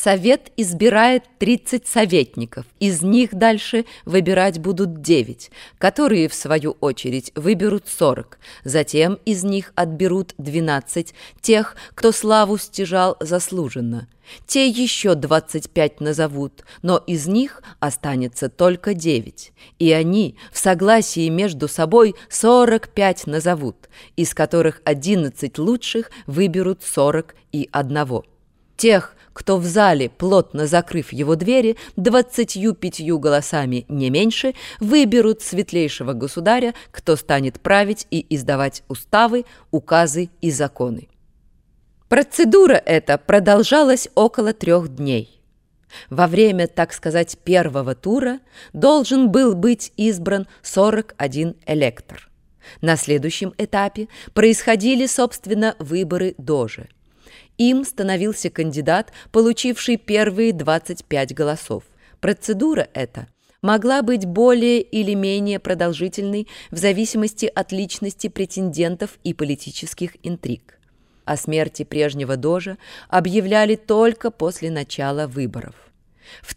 Совет избирает 30 советников, из них дальше выбирать будут 9, которые, в свою очередь, выберут 40, затем из них отберут 12 тех, кто славу стяжал заслуженно. Те еще 25 назовут, но из них останется только 9, и они в согласии между собой 45 назовут, из которых 11 лучших выберут 41. Тех, кто в зале, плотно закрыв его двери, 25 голосами не меньше, выберут светлейшего государя, кто станет править и издавать уставы, указы и законы. Процедура эта продолжалась около 3 дней. Во время, так сказать, первого тура должен был быть избран 41 электор. На следующем этапе происходили, собственно, выборы дожа. Им становился кандидат, получивший первые 25 голосов. Процедура эта могла быть более или менее продолжительной в зависимости от личности претендентов и политических интриг. О смерти прежнего дожа объявляли только после начала выборов. В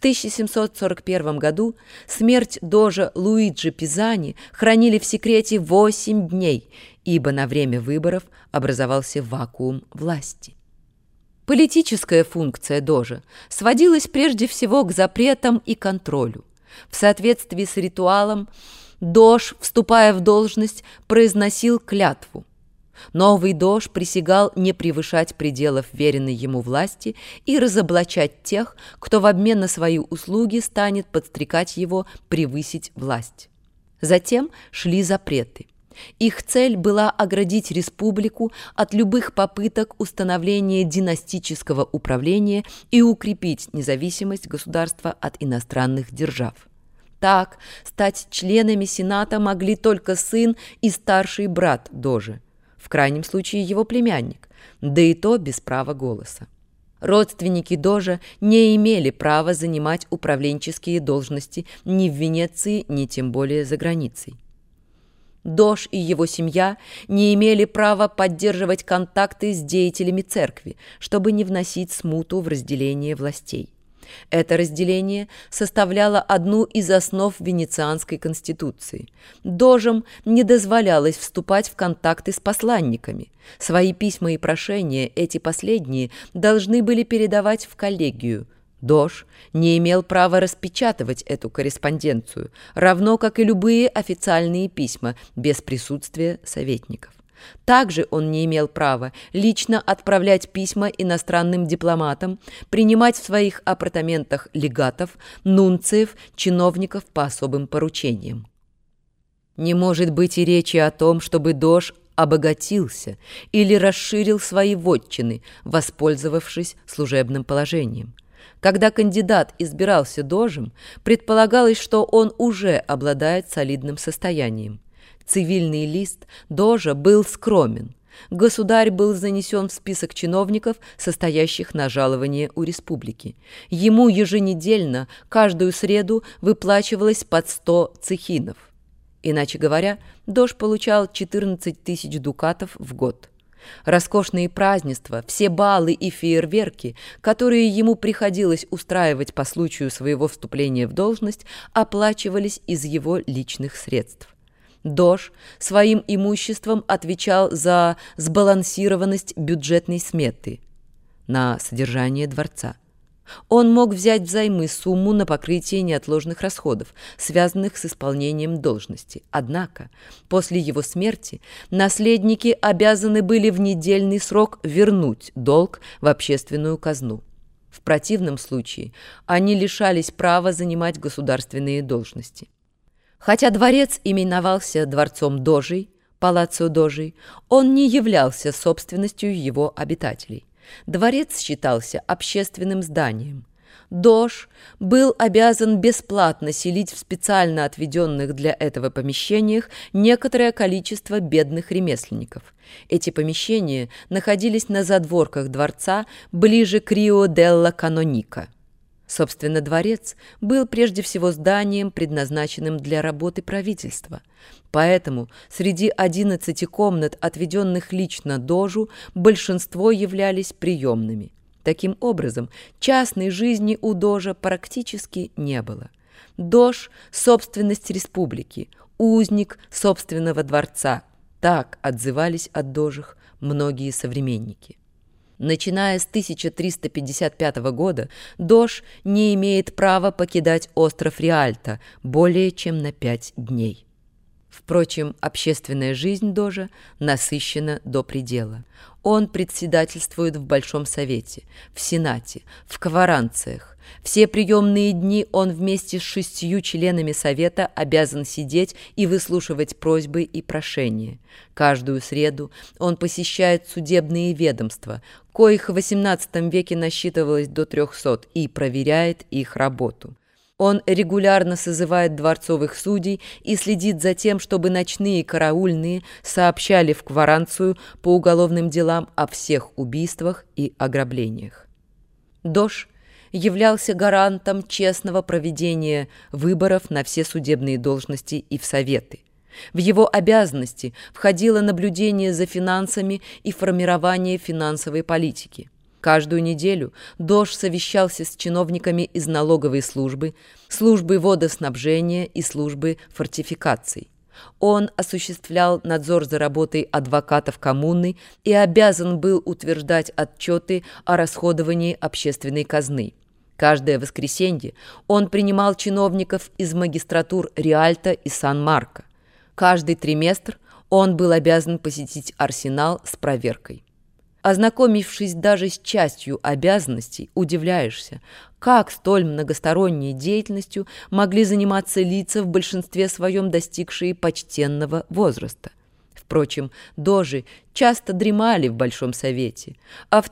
1741 году смерть дожа Луиджи Пизани хранили в секрете 8 дней, ибо на время выборов образовался вакуум власти. Политическая функция дожа сводилась прежде всего к запретам и контролю. В соответствии с ритуалом дож, вступая в должность, произносил клятву. Новый дож присягал не превышать пределов веренной ему власти и разоблачать тех, кто в обмен на свои услуги станет подстрекать его превысить власть. Затем шли запреты. Их цель была оградить республику от любых попыток установления династического управления и укрепить независимость государства от иностранных держав. Так, стать членами Сената могли только сын и старший брат дожа, в крайнем случае его племянник, да и то без права голоса. Родственники дожа не имели права занимать управленческие должности ни в Венеции, ни тем более за границей. Дож и его семья не имели права поддерживать контакты с деятелями церкви, чтобы не вносить смуту в разделение властей. Это разделение составляло одну из основ Венецианской конституции. Дожам не дозволялось вступать в контакты с посланниками. Свои письма и прошения эти последние должны были передавать в коллегию. Дож не имел права распечатывать эту корреспонденцию, равно как и любые официальные письма без присутствия советников. Также он не имел права лично отправлять письма иностранным дипломатам, принимать в своих апартаментах легатов, нунциев, чиновников по особым поручениям. Не может быть и речи о том, чтобы дож обогатился или расширил свои вотчины, воспользовавшись служебным положением. Когда кандидат избирался дожем, предполагалось, что он уже обладает солидным состоянием. Цивильный лист дожа был скромен. Государь был занесен в список чиновников, состоящих на жалование у республики. Ему еженедельно, каждую среду, выплачивалось под 100 цехинов. Иначе говоря, дож получал 14 тысяч дукатов в год. Роскошные празднества, все балы и фейерверки, которые ему приходилось устраивать по случаю своего вступления в должность, оплачивались из его личных средств. Дож своим имуществом отвечал за сбалансированность бюджетной сметы на содержание дворца. Он мог взять взаймы сумму на покрытие неотложных расходов, связанных с исполнением должности. Однако после его смерти наследники обязаны были в недельный срок вернуть долг в общественную казну. В противном случае они лишались права занимать государственные должности. Хотя дворец именовался дворцом дожей, палацио дожей, он не являлся собственностью его обитателей. Дворец считался общественным зданием. Дож был обязан бесплатно селить в специально отведенных для этого помещениях некоторое количество бедных ремесленников. Эти помещения находились на задворках дворца, ближе к Рио-делла-Каноника. Собственно, дворец был прежде всего зданием, предназначенным для работы правительства. Поэтому среди 11 комнат, отведенных лично дожу, большинство являлись приемными. Таким образом, частной жизни у дожа практически не было. Дож – собственность республики, узник собственного дворца. Так отзывались о дожах многие современники. Начиная с 1355 года, дож не имеет права покидать остров Риальто более чем на 5 дней. Впрочем, общественная жизнь дожа насыщена до предела. Он председательствует в Большом Совете, в Сенате, в каваранциях. Все приемные дни он вместе с 6 членами Совета обязан сидеть и выслушивать просьбы и прошения. Каждую среду он посещает судебные ведомства, коих в XVIII веке насчитывалось до 300, и проверяет их работу. Он регулярно созывает дворцовых судей и следит за тем, чтобы ночные караульные сообщали в кваранцию по уголовным делам о всех убийствах и ограблениях. Дож являлся гарантом честного проведения выборов на все судебные должности и в советы. В его обязанности входило наблюдение за финансами и формирование финансовой политики. Каждую неделю дож совещался с чиновниками из налоговой службы, службы водоснабжения и службы фортификаций. Он осуществлял надзор за работой адвокатов коммуны и обязан был утверждать отчеты о расходовании общественной казны. Каждое воскресенье он принимал чиновников из магистратур Риальто и Сан-Марко. Каждый триместр он был обязан посетить арсенал с проверкой. Ознакомившись даже с частью обязанностей, удивляешься, как столь многосторонней деятельностью могли заниматься лица, в большинстве своем достигшие почтенного возраста. Впрочем, дожи часто дремали в Большом Совете, а в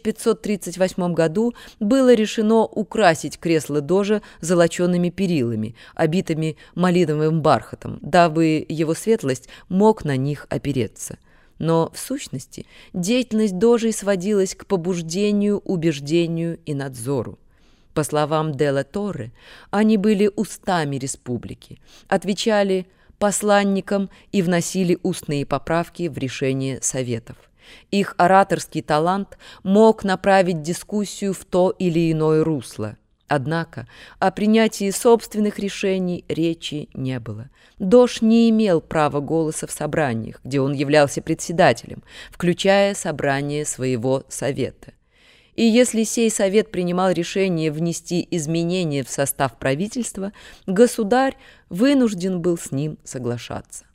1538 году было решено украсить кресло дожа золочеными перилами, обитыми малиновым бархатом, дабы его светлость мог на них опереться. Но, в сущности, деятельность дожей сводилась к побуждению, убеждению и надзору. По словам де ла Торре, они были устами республики, отвечали посланникам и вносили устные поправки в решения советов. Их ораторский талант мог направить дискуссию в то или иное русло. Однако о принятии собственных решений речи не было. Дож не имел права голоса в собраниях, где он являлся председателем, включая собрание своего совета. И если сей совет принимал решение внести изменения в состав правительства, государь вынужден был с ним соглашаться.